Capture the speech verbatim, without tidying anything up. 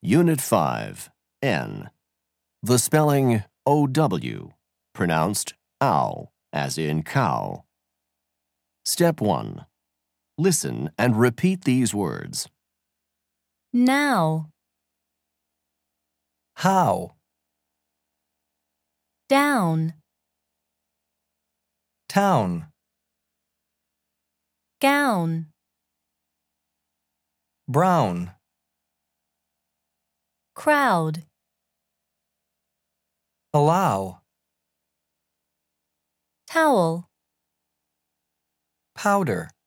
Unit five, N. The spelling O W, pronounced ow, as in cow. Step one. Listen and repeat these words. Now, How, down, town, gown, brown, crowd, allow, towel, powder.